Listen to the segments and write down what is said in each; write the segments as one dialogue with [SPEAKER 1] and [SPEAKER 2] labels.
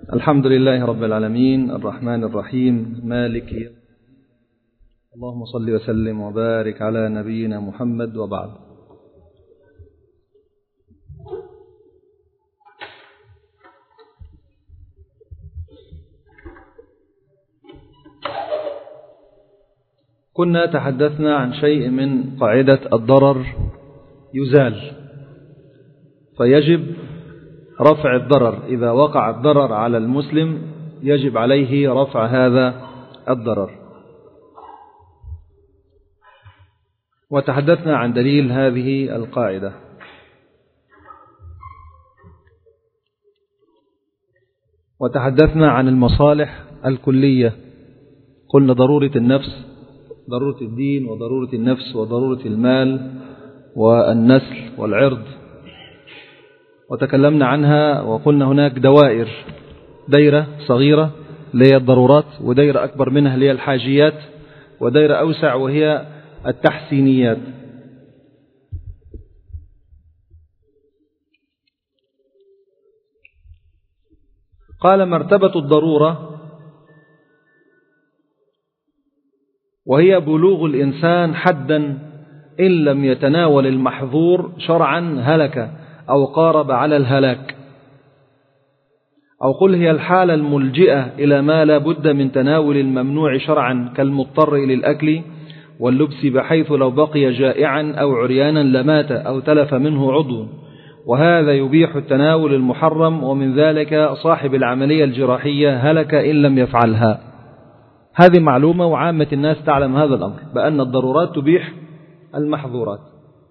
[SPEAKER 1] الحمد لله رب العالمين الرحمن الرحيم مالك يوم. اللهم صل وسلم وبارك على نبينا محمد وبعد. كنا تحدثنا عن شيء من قاعدة الضرر يزال، فيجب رفع الضرر. إذا وقع الضرر على المسلم يجب عليه رفع هذا الضرر. وتحدثنا عن دليل هذه القاعدة. وتحدثنا عن المصالح الكلية. قلنا ضرورة النفس، ضرورة الدين، وضرورة النفس، وضرورة المال والنسل والعرض، وتكلمنا عنها وقلنا هناك دوائر: دائرة صغيرة اللي هي الضرورات، ودائرة أكبر منها اللي هي الحاجيات، ودائرة أوسع وهي التحسينيات. قال: مرتبة الضرورة وهي بلوغ الإنسان حدا إن لم يتناول المحظور شرعا هلك أو قارب على الهلاك، أو قل هي الحالة الملجئة إلى ما لا بد من تناول الممنوع شرعا كالمضطر إلى الأكل واللبس، بحيث لو بقي جائعا أو عريانا لمات أو تلف منه عضو، وهذا يبيح التناول المحرم، ومن ذلك صاحب العملية الجراحية هلك إن لم يفعلها. هذه معلومة وعامة الناس تعلم هذا الأمر، بأن الضرورات تبيح المحظورات.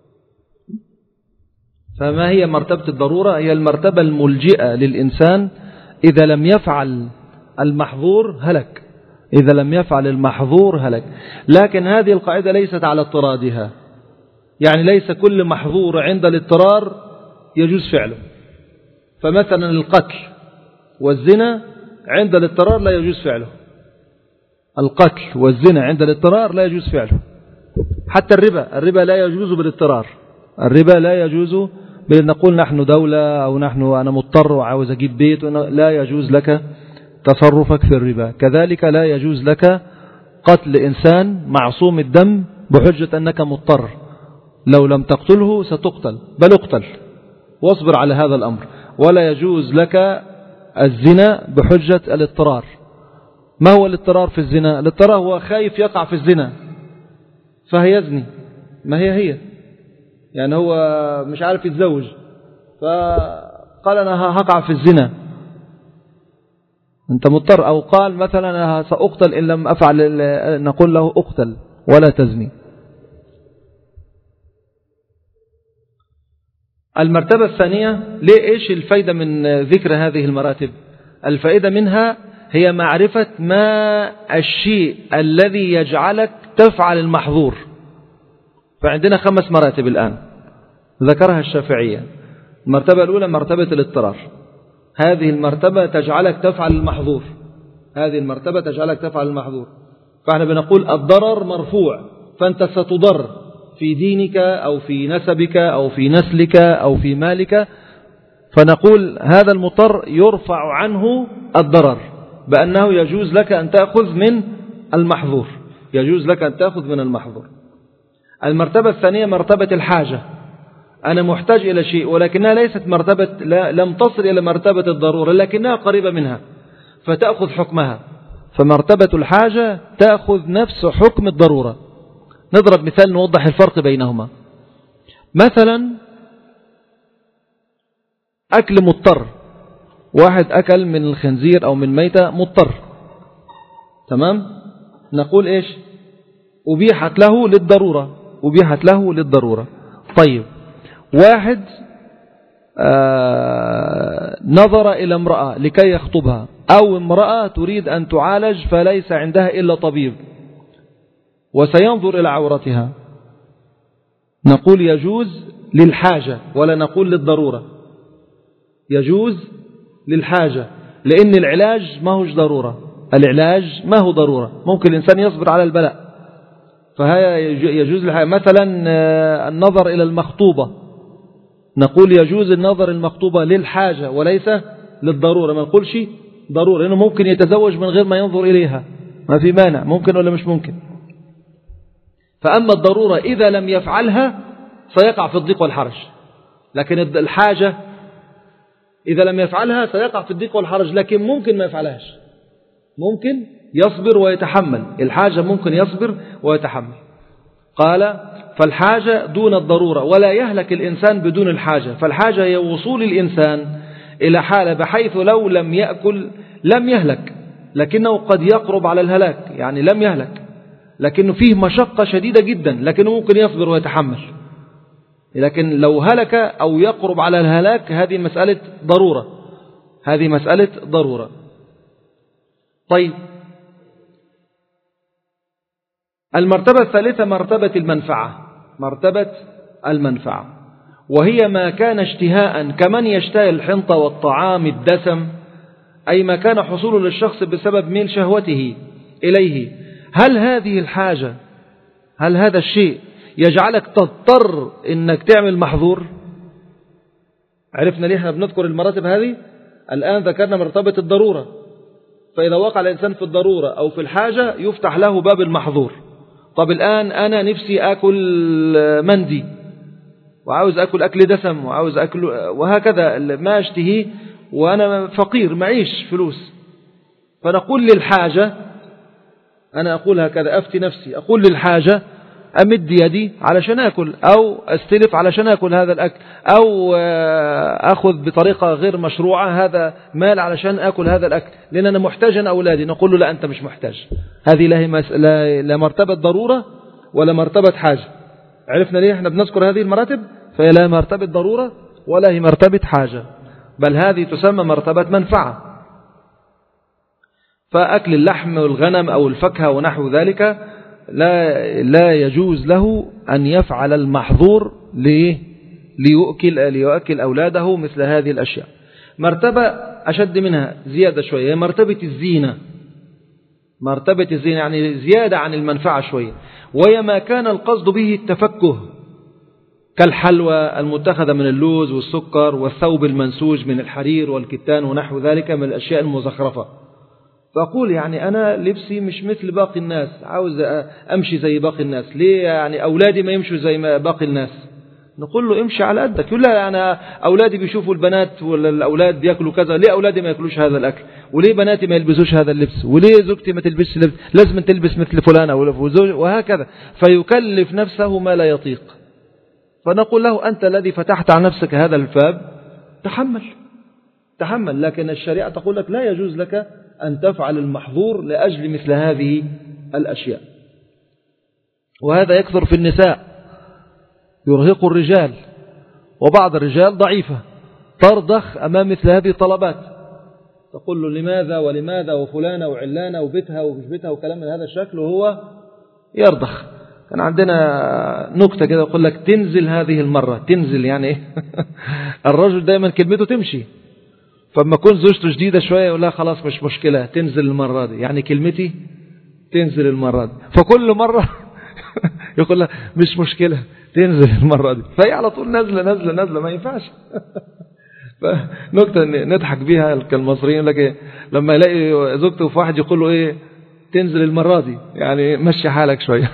[SPEAKER 1] فما هي مرتبة الضرورة؟ هي المرتبة الملجئة للإنسان إذا لم يفعل المحظور هلك، إذا لم يفعل المحظور هلك. لكن هذه القاعدة ليست على اضطرادها، يعني ليس كل محظور عند الاضطرار يجوز فعله. فمثلا القتل والزنا عند الاضطرار لا يجوز فعله، القتل والزنا عند الاضطرار لا يجوز فعله. حتى الربا لا يجوز بالاضطرار، الربا لا يجوز نقول نحن دولة أو أنا مضطر وعاوز أجيب بيت، لا يجوز لك تصرفك في الربا. كذلك لا يجوز لك قتل إنسان معصوم الدم بحجة أنك مضطر، لو لم تقتله ستقتل، بل اقتل واصبر على هذا الأمر. ولا يجوز لك الزنا بحجة الاضطرار. ما هو الاضطرار في الزنا؟ الاضطرار هو خايف يقع في الزنا فهيزني، ما هي يعني هو مش عارف يتزوج فقال أنا هقع في الزنا، أنت مضطر. أو قال مثلا أنا سأقتل إن لم أفعل، نقول له أقتل ولا تزني. المرتبة الثانية، إيش الفائدة من ذكر هذه المراتب؟ الفائدة منها هي معرفة ما الشيء الذي يجعلك تفعل المحظور. فعندنا 5 مراتب الآن ذكرها الشافعية. المرتبة الأولى مرتبة الاضطرار، هذه المرتبة تجعلك تفعل المحظور، هذه المرتبة تجعلك تفعل المحظور. فاحنا بنقول الضرر مرفوع، فأنت ستضر في دينك أو في نسبك أو في نسلك أو في مالك، فنقول هذا المضطر يرفع عنه الضرر بأنه يجوز لك أن تأخذ من المحظور، يجوز لك أن تأخذ من المحظور. المرتبة الثانية مرتبة الحاجة، أنا محتاج إلى شيء ولكنها ليست مرتبة، لم تصل إلى مرتبة الضرورة لكنها قريبة منها فتأخذ حكمها. فمرتبة الحاجة تأخذ نفس حكم الضرورة. نضرب مثال نوضح الفرق بينهما. مثلا أكل مضطر، واحد أكل من الخنزير أو من ميتة مضطر، تمام؟ نقول إيش؟ أبيحت له للضرورة، أبيحت له للضرورة. طيب واحد نظر إلى امرأة لكي يخطبها، أو امرأة تريد أن تعالج فليس عندها إلا طبيب وسينظر إلى عورتها، نقول يجوز للحاجة ولا نقول للضرورة، يجوز للحاجة، لأن العلاج ما هوش ضرورة، العلاج ما هو ضرورة، ممكن الإنسان يصبر على البلاء، فهي يجوز للحاجة. مثلا النظر إلى المخطوبة، نقول يجوز النظر المخطوبة للحاجة وليس للضرورة، ما نقولش ضرورة، لأنه ممكن يتزوج من غير ما ينظر إليها، ما في مانع، ممكن ولا مش ممكن. فأما الضرورة إذا لم يفعلها سيقع في الضيق والحرج، لكن الحاجة إذا لم يفعلها سيقع في الضيق والحرج، لكن ممكن ما يفعلهاش، ممكن يصبر ويتحمل. الحاجة ممكن يصبر ويتحمل. قال فالحاجة دون الضرورة، ولا يهلك الإنسان بدون الحاجة. فالحاجة هي وصول الإنسان إلى حالة بحيث لو لم يأكل لم يهلك، لكنه قد يقرب على الهلاك، يعني لم يهلك لكنه فيه مشقة شديدة جدا، لكنه ممكن يصبر ويتحمل. لكن لو هلك أو يقرب على الهلاك هذه مسألة ضرورة، هذه مسألة ضرورة. طيب، المرتبة الثالثة مرتبة المنفعة، مرتبة المنفعة، وهي ما كان اشتهاء كمن يشتهي الحنطة والطعام الدسم، أي ما كان حصوله للشخص بسبب ميل شهوته إليه. هل هذه الحاجة، هل هذا الشيء يجعلك تضطر إنك تعمل محظور؟ عرفنا ليه احنا بنذكر المراتب هذه؟ الآن ذكرنا مرتبة الضرورة، فإذا وقع الإنسان في الضرورة أو في الحاجة يفتح له باب المحظور. طب الآن أنا نفسي أكل مندي وعاوز أكل أكل دسم وعاوز أكل وهكذا ما أشتهيه، وأنا فقير معيش فلوس، فنقول للحاجة، أنا أقول هكذا أفتي نفسي، أقول للحاجة أمد يدي علشان أكل، أو أستلف علشان أكل هذا الأكل، أو أخذ بطريقة غير مشروعة هذا مال علشان أكل هذا الأكل، لأن أنا محتاج أنا أولادي. نقول له لا، أنت مش محتاج، هذه لا مرتبة ضرورة ولا مرتبة حاجة. عرفنا ليه احنا بنذكر هذه المراتب؟ فهي لا مرتبة ضرورة ولا هي مرتبة حاجة، بل هذه تسمى مرتبة منفعة. فأكل اللحم والغنم أو الفاكهة ونحو ذلك لا يجوز له أن يفعل المحظور ليؤكل أولاده مثل هذه الأشياء. مرتبة أشد منها زيادة شوية، مرتبة الزينة. مرتبة الزينة يعني زيادة عن المنفعة شوية، وهي ما كان القصد به التفكه، كالحلوى المتخذة من اللوز والسكر، والثوب المنسوج من الحرير والكتان ونحو ذلك من الأشياء المزخرفة. فأقول يعني أنا لبسي مش مثل باقي الناس، عاوز أمشي زي باقي الناس، ليه يعني أولادي ما يمشوا زي ما باقي الناس؟ نقول له امشي على قدك. يقول لا، أنا أولادي بيشوفوا البنات ولا الأولاد بيأكلوا كذا، ليه أولادي ما يأكلوش هذا الأكل؟ وليه بناتي ما يلبسوش هذا اللبس؟ وليه زوجتي ما تلبسش لبس؟ لازم تلبس مثل فلان أو زوج، وهكذا. فيكلف نفسه ما لا يطيق. فنقول له أنت الذي فتحت على نفسك هذا الباب، تحمل. لكن الشريعة تقول لك لا يجوز لك أن تفعل المحظور لأجل مثل هذه الأشياء. وهذا يكثر في النساء، يرهق الرجال، وبعض الرجال ضعيفة ترضخ أمام مثل هذه الطلبات، تقول له لماذا ولماذا وفلانة وعلانة وبيتها ومش بيتها وكلام من هذا الشكل، وهو يرضخ. كان عندنا نكتة كده يقول لك تنزل هذه المرة، تنزل يعني إيه؟ الرجل دايما كلمته تمشي، فلما كون زوجته جديدة شوية يقول لها خلاص مش مشكلة تنزل المرة دي، يعني كلمتي تنزل المرة دي. فكل مرة يقول لها مش مشكلة تنزل المرة دي، فهي على طول نازلة ما ينفعش. نكتة نضحك بيها كالمصريين، لك إيه؟ لما يلاقي زوجته في واحد يقول له ايه تنزل المرة دي، يعني مشي حالك شوية.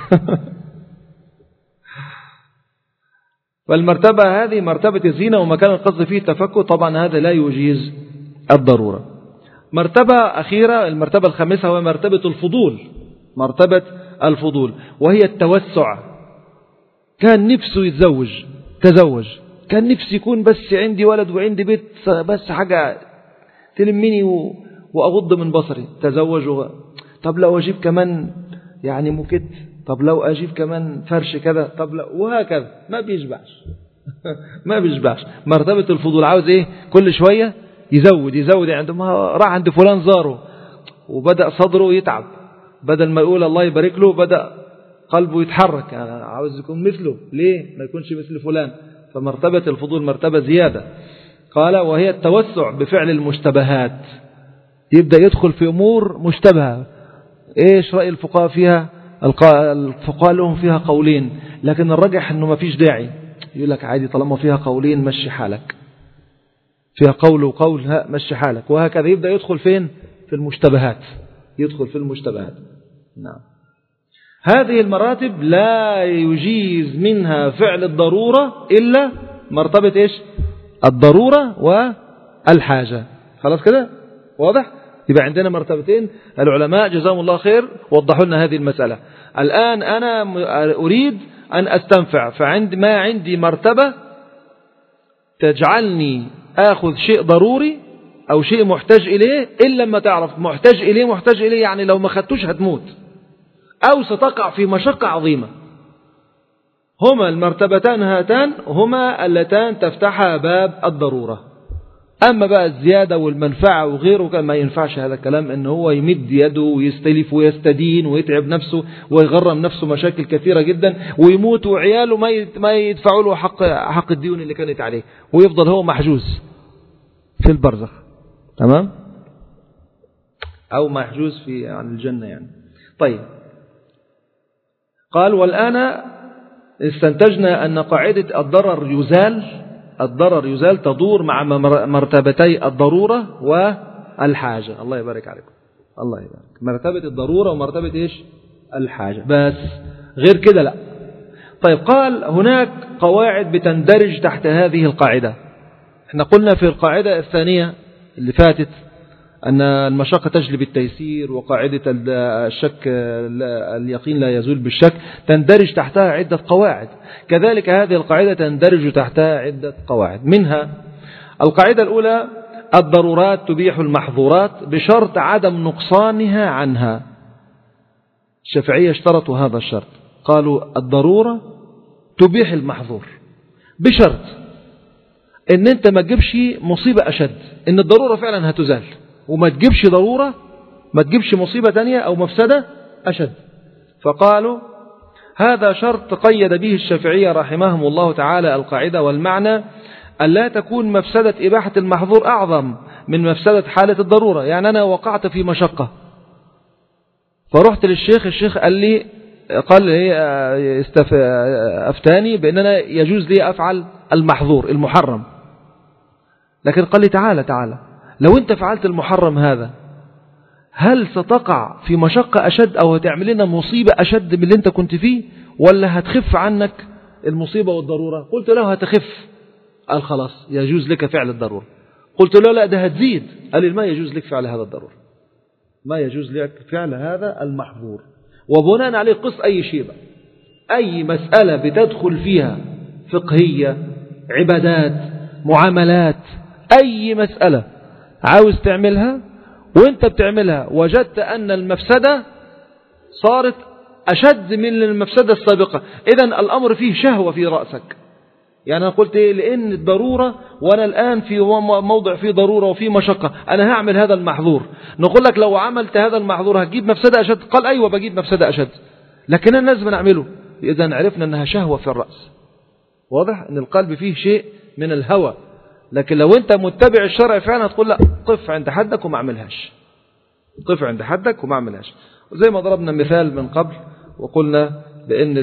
[SPEAKER 1] فالمرتبة هذه مرتبة الزينة، وما كان القصد فيه التفكر، طبعا هذا لا يجيز الضرورة. مرتبة أخيرة، المرتبة الخامسة، هو مرتبة الفضول. مرتبة الفضول وهي التوسع. كان نفسه يتزوج، تزوج، كان نفسي يكون بس عندي ولد وعندي بيت، بس حاجة تلمني وأغض من بصري، تزوج. طب لو أجيب كمان يعني موكيت، طب لو أجيب كمان فرش كذا، طب لو، وهكذا. ما بيشبعش. ما بيشبعش. مرتبة الفضول عاوز ايه؟ كل شوية يزود عندما راح عند فلان زاره وبدأ صدره يتعب، بدل ما يقول الله يبارك له بدأ قلبه يتحرك، يعني عاوز يكون مثله، ليه ما يكونش مثل فلان؟ فمرتبة الفضول مرتبة زيادة. قال وهي التوسع بفعل المشتبهات، يبدأ يدخل في أمور مشتبهة. ايش رأي الفقهاء فيها؟ الفقهاء لهم فيها قولين، لكن الرجح انه ما فيش داعي. يقول لك عادي طالما فيها قولين مشي حالك، فيها قول وقول، ها مشي حالك، وهكذا. يبدأ يدخل فين؟ في المشتبهات، يدخل في المشتبهات. نعم. هذه المراتب لا يجيز منها فعل الضرورة إلا مرتبة إيش؟ الضرورة والحاجة. خلاص كده واضح؟ يبقى عندنا مرتبتين. العلماء جزاهم الله خير وضحوا لنا هذه المسألة. الآن أنا أريد أن أستنفع، فما عندي مرتبة تجعلني آخذ شيء ضروري أو شيء محتاج إليه إلا لما تعرف محتاج إليه يعني لو ما خدتوش هتموت أو ستقع في مشقة عظيمة. هما المرتبتان هاتان هما اللتان تفتحها باب الضرورة. أما بقى الزيادة والمنفعة وغيره ما ينفعش هذا الكلام، إن هو يمد يده ويستلف ويستدين ويتعب نفسه ويغرم نفسه مشاكل كثيرة جدا ويموت وعياله ما يدفعوا له حق الديون اللي كانت عليه ويفضل هو محجوز في البرزخ. تمام؟ أو محجوز في عن الجنة يعني. طيب، قال والآن استنتجنا أن قاعدة الضرر يزال تدور مع مرتبتي الضرورة والحاجة. الله يبارك عليكم، الله يبارك. مرتبة الضرورة ومرتبة إيش؟ الحاجة، بس غير كده لا. طيب، قال هناك قواعد بتندرج تحت هذه القاعدة. احنا قلنا في القاعدة الثانية اللي فاتت أن المشقة تجلب التيسير، وقاعدة الشك اليقين لا يزول بالشك تندرج تحتها عدة قواعد. كذلك هذه القاعدة تندرج تحتها عدة قواعد. منها القاعدة الأولى: الضرورات تبيح المحظورات بشرط عدم نقصانها عنها. الشافعية اشترطوا هذا الشرط، قالوا الضرورة تبيح المحظور بشرط ان انت ما تجيبش مصيبة اشد، ان الضرورة فعلا هتزال، وما تجيبش ما تجيبش مصيبة تانية او مفسدة اشد. فقالوا هذا شرط قيد به الشافعية رحمهم الله تعالى القاعدة، والمعنى أن لا تكون مفسدة إباحة المحظور أعظم من مفسدة حالة الضرورة. يعني أنا وقعت في مشقة فرحت للشيخ، الشيخ قال لي أفتاني بأن أنا يجوز لي أفعل المحظور المحرم، لكن قال لي تعالى لو أنت فعلت المحرم هذا هل ستقع في مشقة أشد أو هتعمل لنا مصيبة أشد من اللي أنت كنت فيه، ولا هتخف عنك المصيبة والضرورة؟ قلت له هتخف. قال خلاص يجوز لك فعل الضرورة. قلت له لا، ده هتزيد. قال لي ما يجوز لك فعل هذا الضرورة، ما يجوز لك فعل هذا المحظور. وبناء عليه قص أي شيء بقى، أي مسألة بتدخل فيها فقهية، عبادات، معاملات، أي مسألة عاوز تعملها وانت بتعملها وجدت أن المفسدة صارت أشد من المفسدة السابقة، إذن الأمر فيه شهوة في رأسك. يعني أنا قلت لأن الضرورة وأنا الآن في موضع فيه ضرورة وفيه مشقة، أنا هعمل هذا المحظور. نقول لك لو عملت هذا المحظور هتجيب مفسدة أشد؟ قال أيوة بجيب مفسدة أشد، لكن أنا لازم نعمله. إذن عرفنا أنها شهوة في الرأس. واضح أن القلب فيه شيء من الهوى، لكن لو أنت متبع الشرع فعلا هتقول لا، قف عند حدك وما اعملهاش، قف عند حدك وما اعملهاش. وزي ما ضربنا مثال من قبل وقلنا بأن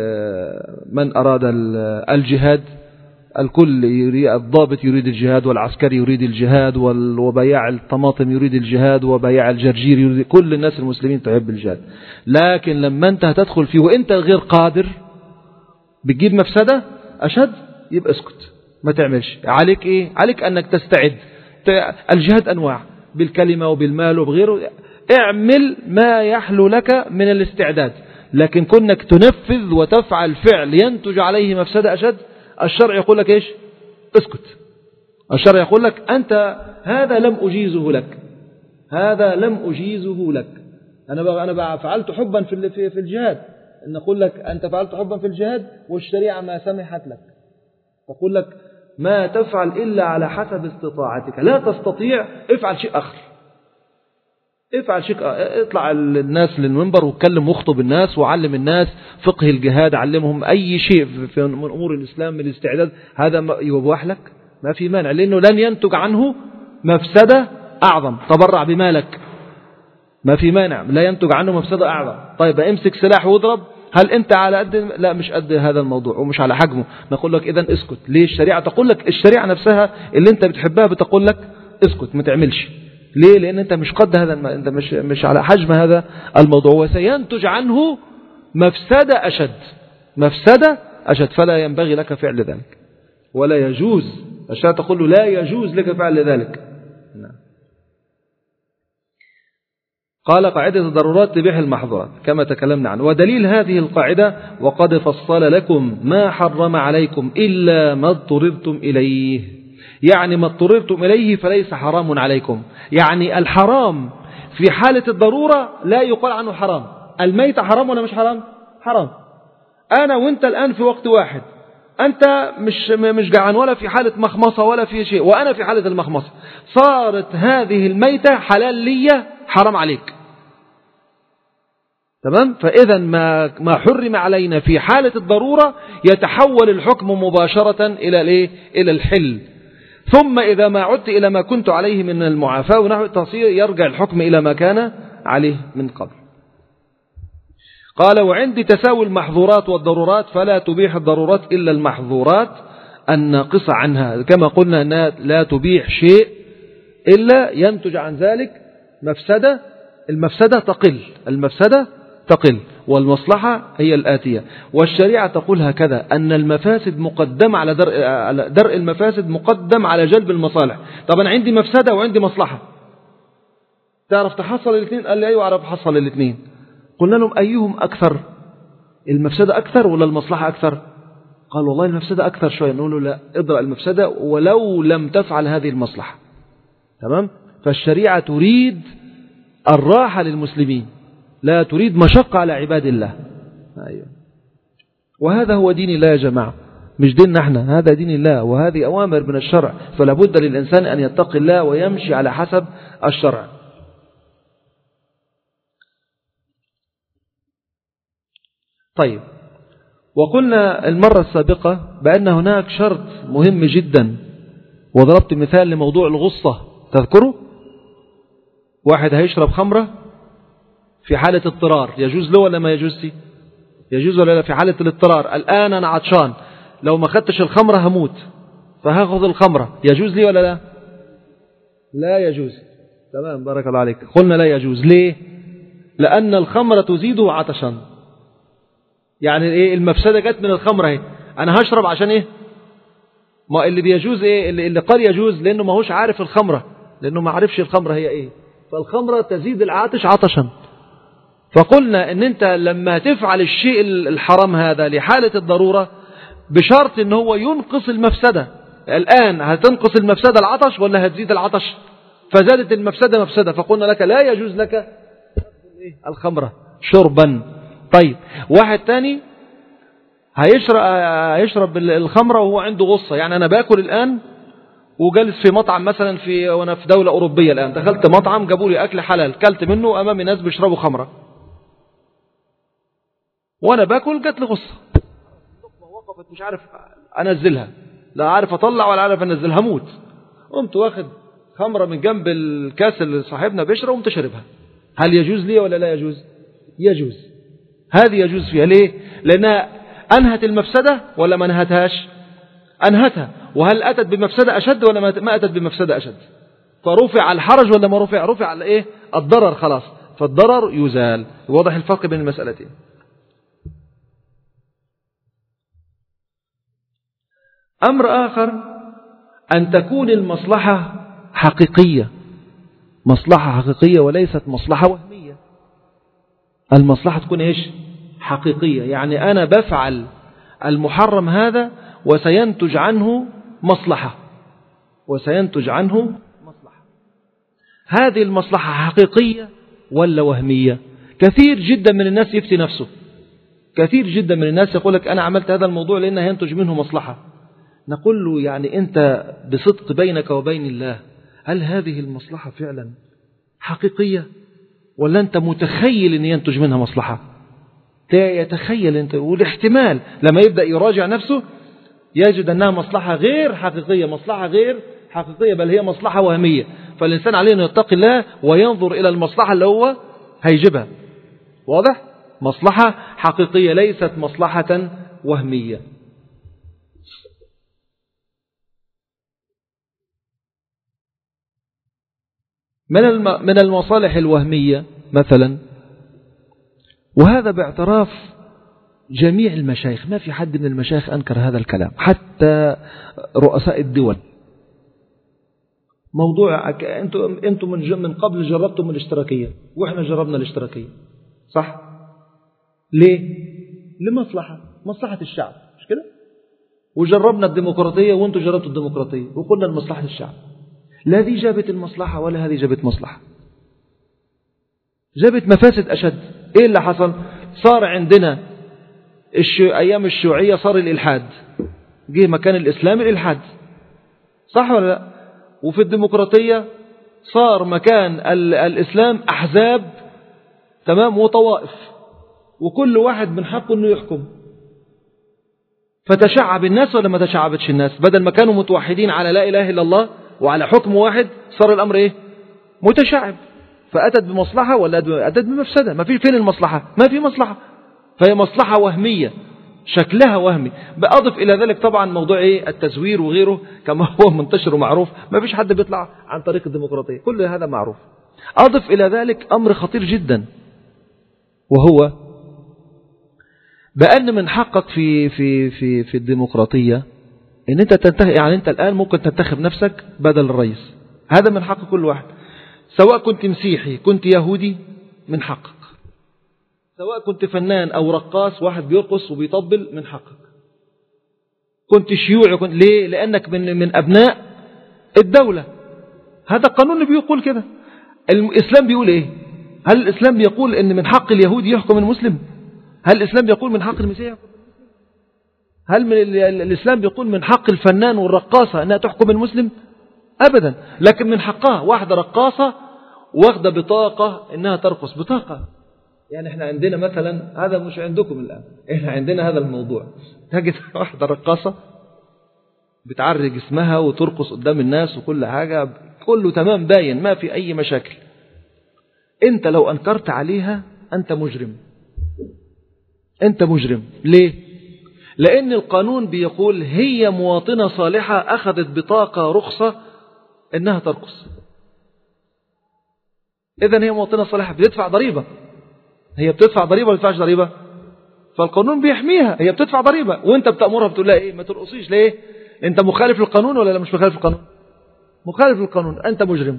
[SPEAKER 1] من أراد الجهاد، الكل يريد، الضابط يريد الجهاد، والعسكري يريد الجهاد، وبياع الطماطم يريد الجهاد، وبياع الجرجير يريد، كل الناس المسلمين تحب الجهاد. لكن لما أنت هتدخل فيه وأنت غير قادر بتجيب مفسدة أشد، يبقى اسكت ما تعملش. عليك إيه؟ عليك أنك تستعد. الجهاد أنواع، بالكلمة وبالمال وبغيره. اعمل ما يحلو لك من الاستعداد، لكن كونك تنفذ وتفعل فعل ينتج عليه مفسدة أشد، الشرع يقول لك إيش؟ اسكت. الشرع يقول لك أنت هذا لم أجيزه لك، هذا لم أجيزه لك. أنا فعلت حبا في الجهاد، أن أقول لك أنت فعلت حبا في الجهاد والشريعة ما سمحت لك، تقول لك ما تفعل إلا على حسب استطاعتك، لا تستطيع افعل شيء آخر، افعل شيء، اطلع الناس للمنبر واتكلم واخطب الناس وعلم الناس فقه الجهاد، علمهم أي شيء من أمور الإسلام من الاستعداد، هذا يباح لك، ما في مانع، لأنه لن ينتج عنه مفسدة أعظم. تبرع بمالك، ما في مانع، لا ينتج عنه مفسدة أعظم. طيب امسك سلاح واضرب، هل أنت على قد؟ لا، مش قد هذا الموضوع ومش على حجمه. نقول لك إذن اسكت. ليه؟ الشريعة تقول لك، الشريعة نفسها اللي أنت بتحبها بتقول لك اسكت ما تعملش. ليه؟ لأن أنت مش قد هذا أنت مش على حجم هذا الموضوع، وسينتج عنه مفسدة أشد، فلا ينبغي لك فعل ذلك ولا يجوز. الشريعة تقول له لا يجوز لك فعل ذلك. قال قاعدة الضرورات تبيح المحظورات كما تكلمنا عنه. ودليل هذه القاعدة وقد فصل لكم ما حرم عليكم إلا ما اضطررتم إليه، يعني ما اضطررتم إليه فليس حرام عليكم. يعني الحرام في حالة الضرورة لا يقال عنه حرام. الميت حرام ولا مش حرام؟ حرام. أنا وأنت الآن في وقت واحد، أنت مش جعان ولا في حالة مخمصة ولا في شيء، وأنا في حالة المخمصة، صارت هذه الميتة حلال لي حرام عليك. تمام؟ فإذا ما حرم علينا في حالة الضرورة يتحول الحكم مباشرة إلى الحل. ثم إذا ما عدت إلى ما كنت عليه من المعافاة ونحو التصير يرجع الحكم إلى ما كان عليه من قبل. قال وعند تساوي المحظورات والضرورات فلا تبيح الضرورات إلا المحظورات الناقصة عنها، كما قلنا أنها لا تبيح شيء إلا ينتج عن ذلك مفسدة. المفسدة تقل والمصلحة هي الآتية. والشريعة تقول هكذا أن المفاسد مقدم على درء المفاسد مقدم على جلب المصالح. طبعا عندي مفسدة وعندي مصلحة، تعرف تحصل الاثنين؟ قال لي أيوة أعرف أحصل الاثنين. قلنا لهم أيهم أكثر، المفسدة أكثر ولا المصلحة أكثر؟ قال والله المفسدة أكثر شوية. نقول له لا، اضرأ المفسدة ولو لم تفعل هذه المصلحة. تمام؟ فالشريعة تريد الراحة للمسلمين، لا تريد مشقة على عباد الله. أيوة. وهذا هو دين الله يا جماعة، مش ديننا احنا، هذا دين الله وهذه أوامر من الشرع، فلا بد للإنسان أن يتقي الله ويمشي على حسب الشرع. طيب، وقلنا المرة السابقة بأن هناك شرط مهم جدا، وضربت مثال لموضوع الغصة، تذكروا؟ واحد هيشرب خمرة في حالة اضطرار، يجوز له ولا ما يجوز؟ يجوز ولا لا؟ في حالة الاضطرار، الآن أنا عطشان، لو ما خدتش الخمرة هموت، فهاخذ الخمرة، يجوز لي ولا لا؟ لا يجوز. تمام، بارك الله عليك. قلنا لا يجوز. ليه؟ لأن الخمرة تزيده عطشا. يعني ايه المفسدة جت من الخمرة اهي، انا هشرب عشان ايه؟ ما اللي بيجوز ايه؟ اللي قال يجوز لانه ما هوش عارف الخمرة، لانه ما عارفش الخمرة هي ايه، فالخمرة تزيد العاطش عطشا. فقلنا ان انت لما تفعل الشيء الحرام هذا لحالة الضرورة بشرط ان هو ينقص المفسدة. الان هتنقص المفسدة العطش ولا هتزيد العطش؟ فزادت المفسدة مفسدة، فقلنا لك لا يجوز لك الخمرة شربا. طيب، واحد تاني هيشرب الخمرة وهو عنده غصة، يعني أنا باكل الآن وجالس في مطعم مثلا وأنا في دولة أوروبية، الآن دخلت مطعم جابوا لي أكل حلال، كلت منه أمامي ناس بيشربوا خمرة، وأنا باكل جات لي غصة، وقفت مش عارف أنزلها، لا عارف أطلع ولا عارف أنزلها، موت. قمت واخد خمرة من جنب الكاس اللي صاحبنا بيشرب وقمت شربها. هل يجوز لي ولا لا يجوز؟ يجوز. هذه يجوز فيها. ليه؟ لأنها أنهت المفسدة ولا ما أنهتهاش؟ أنهتها. وهل أتت بمفسدة أشد ولا ما أتت بمفسدة أشد؟ فرفع الحرج ولا ما رفع؟ رفع على إيه؟ الضرر، خلاص، فالضرر يزال. واضح الفرق بين المسألتين. أمر آخر أن تكون المصلحة حقيقية، مصلحة حقيقية وليست مصلحة وهمية. المصلحة تكون إيش؟ حقيقية، يعني أنا بفعل المحرم هذا وسينتج عنه مصلحة، هذه المصلحة حقيقية ولا وهمية؟ كثير جدا من الناس يفتي نفسه، كثير جدا من الناس يقول لك أنا عملت هذا الموضوع لأنه ينتج منه مصلحة. نقول له يعني أنت بصدق بينك وبين الله، هل هذه المصلحة فعلا حقيقية ولا أنت متخيل أن ينتج منها مصلحة؟ يتخيل أنت، والاحتمال لما يبدأ يراجع نفسه يجد أنها مصلحة غير حقيقية، مصلحة غير حقيقية، بل هي مصلحة وهمية. فالإنسان عليه أن يتقي الله وينظر إلى المصلحة اللي هو هيجيبها. واضح؟ مصلحة حقيقية ليست مصلحة وهمية. من المصالح الوهمية مثلا، وهذا باعتراف جميع المشايخ، ما في حد من المشايخ أنكر هذا الكلام، حتى رؤساء الدول. موضوع أنتم من قبل جربتم الاشتراكية وإحنا جربنا الاشتراكية، صح؟ ليه؟ مصلحة الشعب، مش كده؟ وجربنا الديمقراطية وأنتم جربتوا الديمقراطية وقلنا لمصلحة الشعب. لا هذه جابت المصلحة ولا هذه جابت مصلحة، جابت مفاسد أشد. إيه اللي حصل؟ صار عندنا أيام الشيوعية صار الإلحاد، جه مكان الإسلام الإلحاد، صح ولا لا؟ وفي الديمقراطية صار مكان الإسلام أحزاب، تمام، وطوائف، وكل واحد من حقه أنه يحكم. فتشعب الناس ولا ما تشعبتش الناس؟ بدل ما كانوا متوحدين على لا إله إلا الله وعلى حكم واحد، صار الأمر إيه؟ متشعب. فأتت بمصلحة ولا أتت بمفسدة؟ ما في. فين المصلحة؟ ما في مصلحة، فهي مصلحة وهمية، شكلها وهمي. بأضف إلى ذلك طبعا موضوع إيه؟ التزوير وغيره كما هو منتشر ومعروف، ما فيش حد بيطلع عن طريق الديمقراطية، كل هذا معروف. أضف إلى ذلك أمر خطير جدا، وهو بأن من حقك في الديمقراطية إن أنت تنتخب. يعني أنت الآن ممكن تنتخب نفسك بدل الرئيس، هذا من حق كل واحد، سواء كنت مسيحي كنت يهودي من حقك، سواء كنت فنان أو رقاص واحد بيرقص وبيطبل من حقك، كنت شيوعي ليه؟ لأنك من أبناء الدولة. هذا القانون اللي بيقول كده. الإسلام بيقول إيه؟ هل الإسلام بيقول إن من حق اليهودي يحكم المسلم؟ هل الإسلام بيقول من حق المسيحي يحكم المسلم؟ هل الإسلام بيقول من حق الفنان والرقاصة أنها تحكم المسلم؟ أبدا. لكن من حقها واحدة رقاصة واخدة بطاقة أنها ترقص، بطاقة. يعني احنا عندنا مثلا، هذا مش عندكم الآن، احنا عندنا هذا الموضوع، تجد واحدة رقاصة بتعرج جسمها وترقص قدام الناس وكل حاجة، كله تمام باين، ما في أي مشاكل. انت لو أنكرت عليها أنت مجرم، أنت مجرم. ليه؟ لأن القانون بيقول هي مواطنة صالحة أخذت بطاقة رخصة إنها ترقص، إذن هي مواطنة صالحة، بتدفع ضريبة. هي بتدفع ضريبة ولا بتدفعش ضريبة؟ فالقانون بيحميها، هي بتدفع ضريبة، وانت بتأمرها بتقول لها ايه؟ ما ترقصيش. ليه؟ انت مخالف للقانون ولا لا؟ مش مخالف للقانون؟ مخالف للقانون، انت مجرم.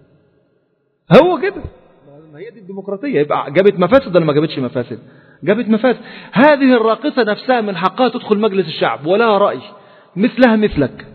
[SPEAKER 1] هو كده، ما هي دي الديمقراطية. يبقى جابت مفاسد ولا ما جابتش مفاسد؟ جابت مفاسد. هذه الراقصة نفسها من حقها تدخل مجلس الشعب ولها رأي، مثلها مثلك،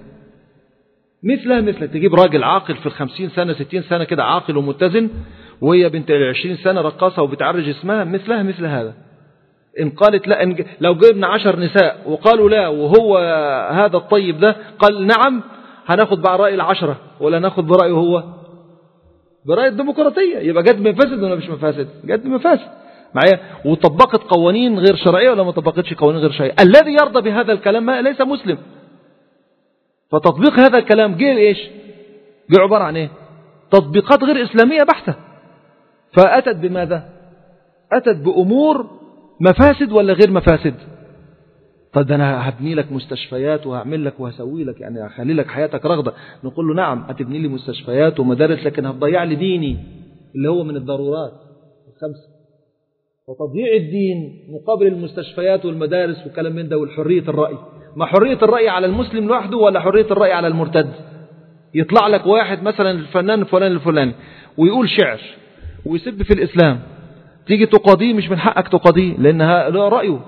[SPEAKER 1] مثلها مثلك. تجيب راجل عاقل في 50 سنة 60 سنة كده، عاقل ومتزن، وهي بنت 20 سنة رقاصة وبتعرج اسمها، مثلها مثل هذا. إن قالت لا، لو جبنا 10 نساء وقالوا لا وهو هذا الطيب ده قال نعم، هناخد بقى رأي 10 ولا ناخد برأيه هو؟ برأي الديمقراطية. يبقى جد مفاسد ولا مش مفاسد؟ جد مفاسد معايا. وطبقت قوانين غير شرعية ولا ما طبقتش قوانين غير شرعية؟ الذي يرضى بهذا الكلام ليس مسلم. فتطبيق هذا الكلام جه ايش؟ جه عبارة عن ايه؟ تطبيقات غير إسلامية بحتة. فأتت بماذا؟ أتت بأمور مفاسد ولا غير مفاسد؟ طب أنا هبني لك مستشفيات وهعمل لك وهسوي لك، يعني هخلي لك حياتك رغدة. نقول له نعم، هتبني لي مستشفيات ومدارس، لكن هتضيع لي ديني اللي هو من الضرورات الخمسة. وتضييع الدين مقابل المستشفيات والمدارس وكلام من ده. والحرية الرأي، ما حرية الرأي على المسلم لوحده ولا حرية الرأي على المرتد؟ يطلع لك واحد مثلا الفنان الفلاني الفلاني ويقول شعر ويسب في الإسلام، تيجي تقاضيه، مش من حقك تقاضيه لأنها له رأيه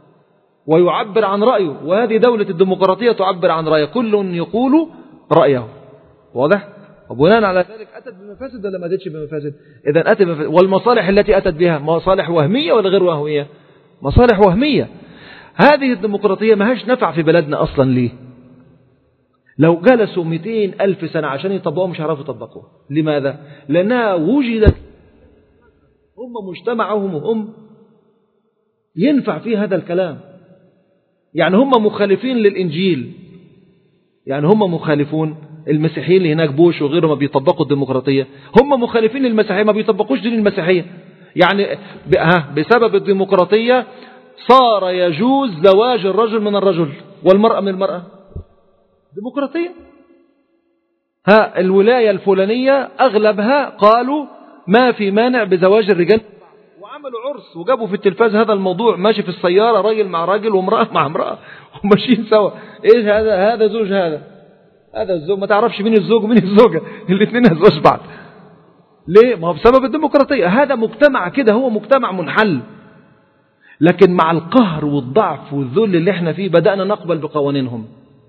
[SPEAKER 1] ويعبر عن رأيه. وهذه دولة الديمقراطية تعبر عن رأيه، كل يقول رأيه، واضح؟ وبناء على ذلك أتت بمفاسد ولا ما أتتش بمفاسد؟ إذا أتت بمفاسد. والمصالح التي أتت بها مصالح وهمية ولا غير وهمية؟ مصالح وهمية. هذه الديمقراطية ما هاش نفع في بلدنا أصلا. ليه؟ لو جلسوا 200,000 سنة عشان يطبقوا مش هيعرفوا يطبقوها. لماذا؟ لأنها وجدت، هم مجتمعهم وهم ينفع فيه هذا الكلام. يعني هم مخالفين للإنجيل، يعني هم مخالفون. المسيحيين اللي هناك بوش وغيره ما بيطبقوا الديمقراطية، هم مخالفين للمسيحية، ما بيطبقوش دين المسيحية. يعني بسبب الديمقراطية صار يجوز زواج الرجل من الرجل والمرأة من المرأة. ديمقراطية. الولاية الفلانية أغلبها قالوا ما في مانع بزواج الرجال، وعملوا عرس وجابوا في التلفاز هذا الموضوع، ماشي في السيارة راجل مع راجل وامرأة مع امرأة وماشيين سوا. ايه هذا زوج، هذا الزوج، ما تعرفش مين الزوج ومين الزوجة، الاثنين أزواج بعض. ليه؟ ما هو بسبب الديمقراطية. هذا مجتمع كده، هو مجتمع منحل. لكن مع القهر والضعف والذل اللي احنا فيه بدأنا نقبل بقوانينهم.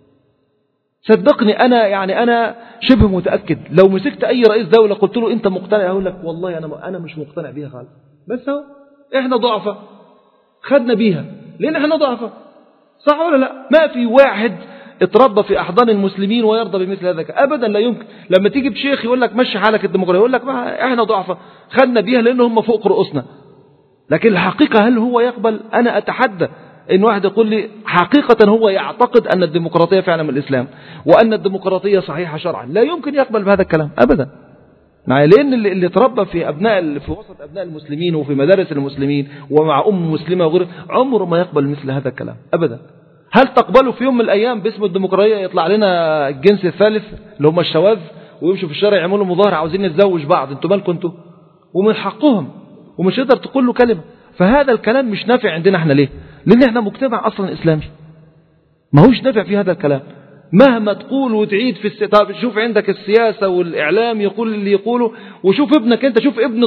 [SPEAKER 1] صدقني أنا شبه متأكد لو مسكت أي رئيس دولة قلت له أنت مقتنع، أقول لك والله أنا مش مقتنع بيها خالص، بس هو إحنا ضعفة خدنا بيها لأن إحنا ضعفة. صح ولا لا؟ ما في واحد اتربى في أحضان المسلمين ويرضى بمثل هذا أبدا، لا يمكن. لما تيجي بشيخ يقول لك مشي حالك الديمقراطية، يقول لك إحنا ضعفة خدنا بيها لأن هم فوق رؤوسنا. لكن الحقيقة هل هو يقبل؟ أنا أتحدى إن واحد يقول لي حقيقة هو يعتقد أن الديمقراطية فعلا من الإسلام وأن الديمقراطية صحيحة شرعا، لا يمكن يقبل بهذا الكلام أبدا. لأن اللي تربى في وسط أبناء المسلمين وفي مدارس المسلمين ومع مسلمة وغيره عمره ما يقبل مثل هذا الكلام أبدا. هل تقبلوا في يوم من الأيام باسم الديمقراطية يطلع لنا الجنس الثالث اللي هم الشواذ ويمشوا في الشارع يعملوا مظاهرة عاوزين نتزوج بعض؟ انتوا مالكم انتوا؟ ومن حقهم ومش يقدر تقول له كلمة. فهذا الكلام مش نافع عندنا احنا. ليه؟ لأن احنا مجتمع أصلا إسلامي، ما هوش نافع في هذا الكلام. مهما تقول وتعيد في طب شوف عندك السياسة والإعلام يقول اللي يقوله، وشوف ابنك انت، شوف ابن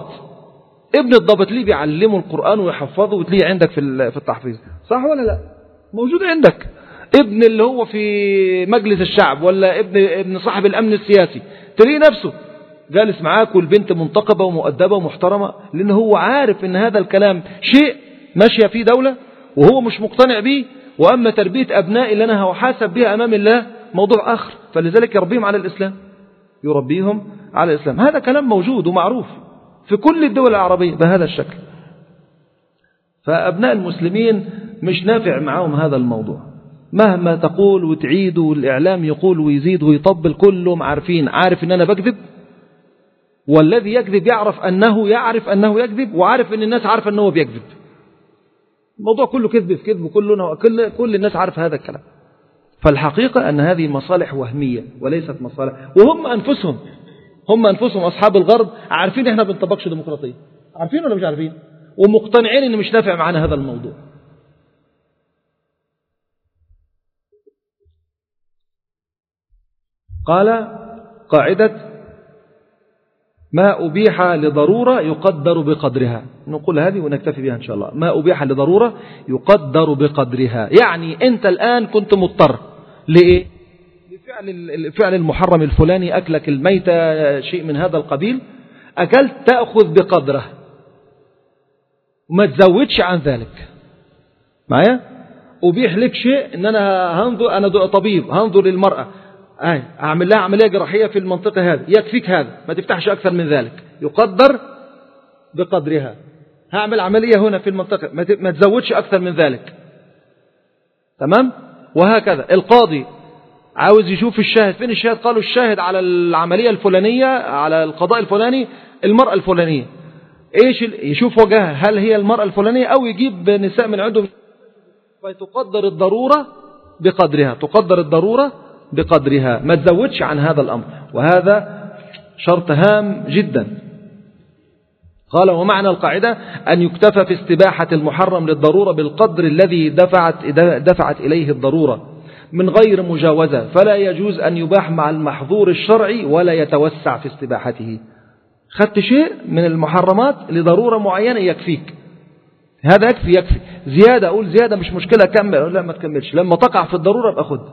[SPEAKER 1] الضباط ليه بيعلموا القرآن ويحفظه وتلاقيه عندك في التحفيظ، صح ولا لا؟ موجود عندك. ابن اللي هو في مجلس الشعب ولا ابن صاحب الأمن السياسي تلاقيه نفسه جالس معاك، والبنت منتقبة ومؤدبة ومحترمة، لأنه هو عارف ان هذا الكلام شيء ماشية فيه دولة وهو مش مقتنع به. وأما تربية أبنائي اللي أنا هحاسب بها أمام الله موضوع آخر، فلذلك يربيهم على الإسلام. هذا كلام موجود ومعروف في كل الدول العربية بهذا الشكل. فأبناء المسلمين مش نافع معهم هذا الموضوع، مهما تقول وتعيد والإعلام يقول ويزيد ويطبل، كلهم عارف أن أنا بكذب، والذي يكذب يعرف أنه يكذب، وعارف أن الناس عارفة أنه بيكذب. الموضوع كله كذب في كذب، كل الناس عارف هذا الكلام. فالحقيقة أن هذه مصالح وهمية وليست مصالح، وهم أنفسهم أصحاب الغرب عارفين إحنا بنطبقش ديمقراطية، عارفين ولا مش عارفين؟ ومقتنعين إن مش نافع معنا هذا الموضوع. قال قاعدة ما أبيح لضرورة يقدر بقدرها، نقول هذه ونكتفي بها إن شاء الله. ما أبيح لضرورة يقدر بقدرها، يعني أنت الآن كنت مضطر لإيه؟ لفعل المحرم الفلاني، أكلك الميتة شيء من هذا القبيل، أكلت تأخذ بقدره وما تزودش عن ذلك. معايا؟ أبيح لك شيء إن أنا طبيب هنظر للمرأة أعمل لها عملية جراحية في المنطقة هذه، يكفيك هذا، ما تفتحش أكثر من ذلك، يقدر بقدرها. هعمل عملية هنا في المنطقة، ما تزودش أكثر من ذلك. تمام؟ وهكذا القاضي عاوز يشوف الشاهد، فين الشاهد؟ قالوا الشاهد على العملية الفلانية، على القضاء الفلاني، المرأة الفلانية. إيش يشوف وجهها، هل هي المرأة الفلانية أو يجيب نساء من عنده. فتقدر الضرورة بقدرها، ما تزودش عن هذا الأمر، وهذا شرط هام جدا. قال ومعنى القاعدة أن يكتفى في استباحة المحرم للضرورة بالقدر الذي دفعت إليه الضرورة من غير مجاوزة، فلا يجوز أن يباح مع المحظور الشرعي ولا يتوسع في استباحته. خدت شيء من المحرمات لضرورة معينة يكفيك، هذا يكفي. زيادة أقول زيادة مش مشكلة، كمل، لا ما تكملش، لما تقع في الضرورة بقى خد.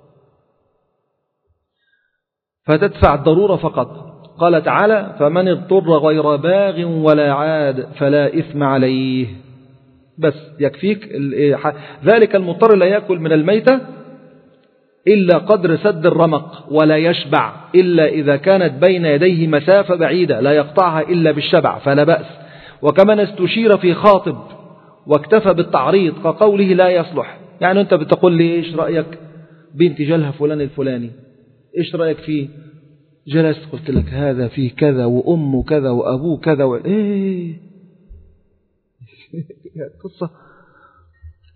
[SPEAKER 1] فتدفع الضرورة فقط. قال تعالى فمن اضطر غير باغ ولا عاد فلا إثم عليه، بس يكفيك ذلك المضطر لا يأكل من الميتة إلا قدر سد الرمق، ولا يشبع إلا إذا كانت بين يديه مسافة بعيدة لا يقطعها إلا بالشبع فلا بأس. وكمن استشير في خاطب واكتفى بالتعريض كقوله لا يصلح، يعني أنت بتقول لي إيش رأيك بنت جلها فلان الفلاني، إيش رأيك فيه؟ جلست قلت لك هذا فيه كذا وأمه كذا وأبوه كذا إيه قصة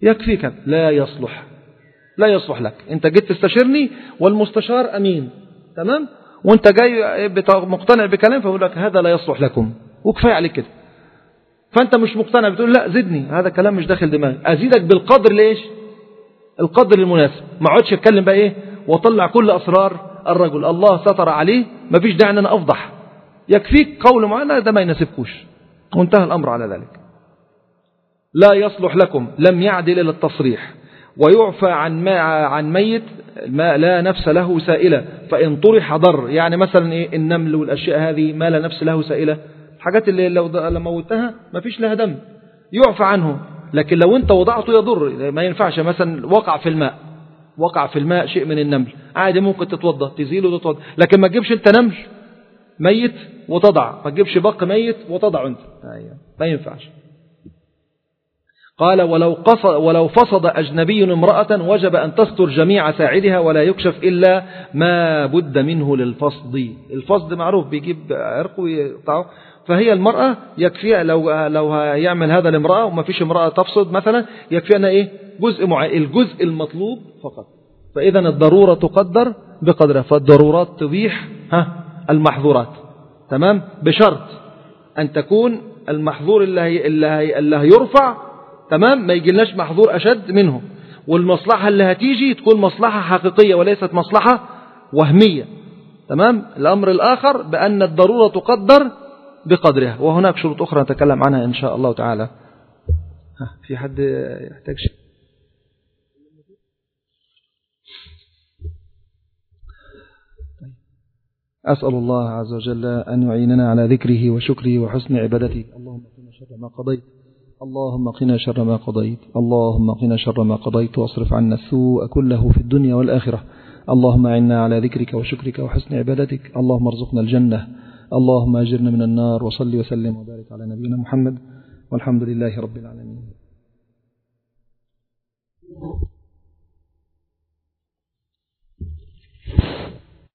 [SPEAKER 1] يكفيك، لا يصلح لك. أنت جيت تستشيرني والمستشار أمين، تمام، وانت جاي مقتنع بكلام فيقول لك هذا لا يصلح لكم وكفاية عليك كده، فانت مش مقتنع بتقول لا زدني، هذا كلام مش داخل دماغي، ازيدك بالقدر ليش؟ القدر المناسب، ما اقعدش اتكلم بقى ايه واطلع كل اسرار الرجل، الله ستر عليه، ما فيش داعي ان انا افضح، يكفيك قول معين ده ما يناسبكوش، وانتهى الامر على ذلك. لا يصلح لكم لم يعدل الى التصريح، ويعفى عن ميت ما لا نفس له سائلة، فإن طرح ضر، يعني مثلا إيه النمل والأشياء هذه ما لا نفس له سائلة، الحاجات اللي لو موتها ما فيش لها دم يعفى عنه، لكن لو أنت وضعته يضر، ما ينفعش. مثلا وقع في الماء شيء من النمل، عادي ممكن تتوضى تزيله وتتوضى، لكن ما تجيبش أنت نمل ميت وتضع، ما تجيبش بق ميت وتضع أنت، ما ينفعش. قال ولو فصد أجنبي امرأة وجب أن تستر جميع ساعدها ولا يكشف إلا ما بد منه للفصد. الفصد معروف بيجيب عرق ويقطعه، فهي المرأة يكفي لو هيعمل هذا الامرأة وما فيش امرأة تفصد مثلا، يكفي أن إيه جزء معين، الجزء المطلوب فقط. فإذا الضرورة تقدر بقدرها، فالضرورات تبيح المحظورات، تمام، بشرط أن تكون المحظور اللي هيرفع تمام ما يجيلناش محظور أشد منه، والمصلحة اللي هتيجي تكون مصلحة حقيقية وليست مصلحة وهمية، تمام. الأمر الآخر بأن الضرورة تقدر بقدرها، وهناك شروط أخرى نتكلم عنها إن شاء الله تعالى. في حد يحتاج شيء؟ أسأل الله عز وجل أن يعيننا على ذكره وشكره وحسن عبادته. اللهم قنا شر ما قضيت، اللهم قنا شر ما قضيت، اللهم قنا شر ما قضيت، واصرف عنا السوء كله في الدنيا والآخرة. اللهم أعنا على ذكرك وشكرك وحسن عبادتك، اللهم ارزقنا الجنة، اللهم أجرنا من النار. وصل وسلم وبارك على نبينا محمد، والحمد لله رب العالمين.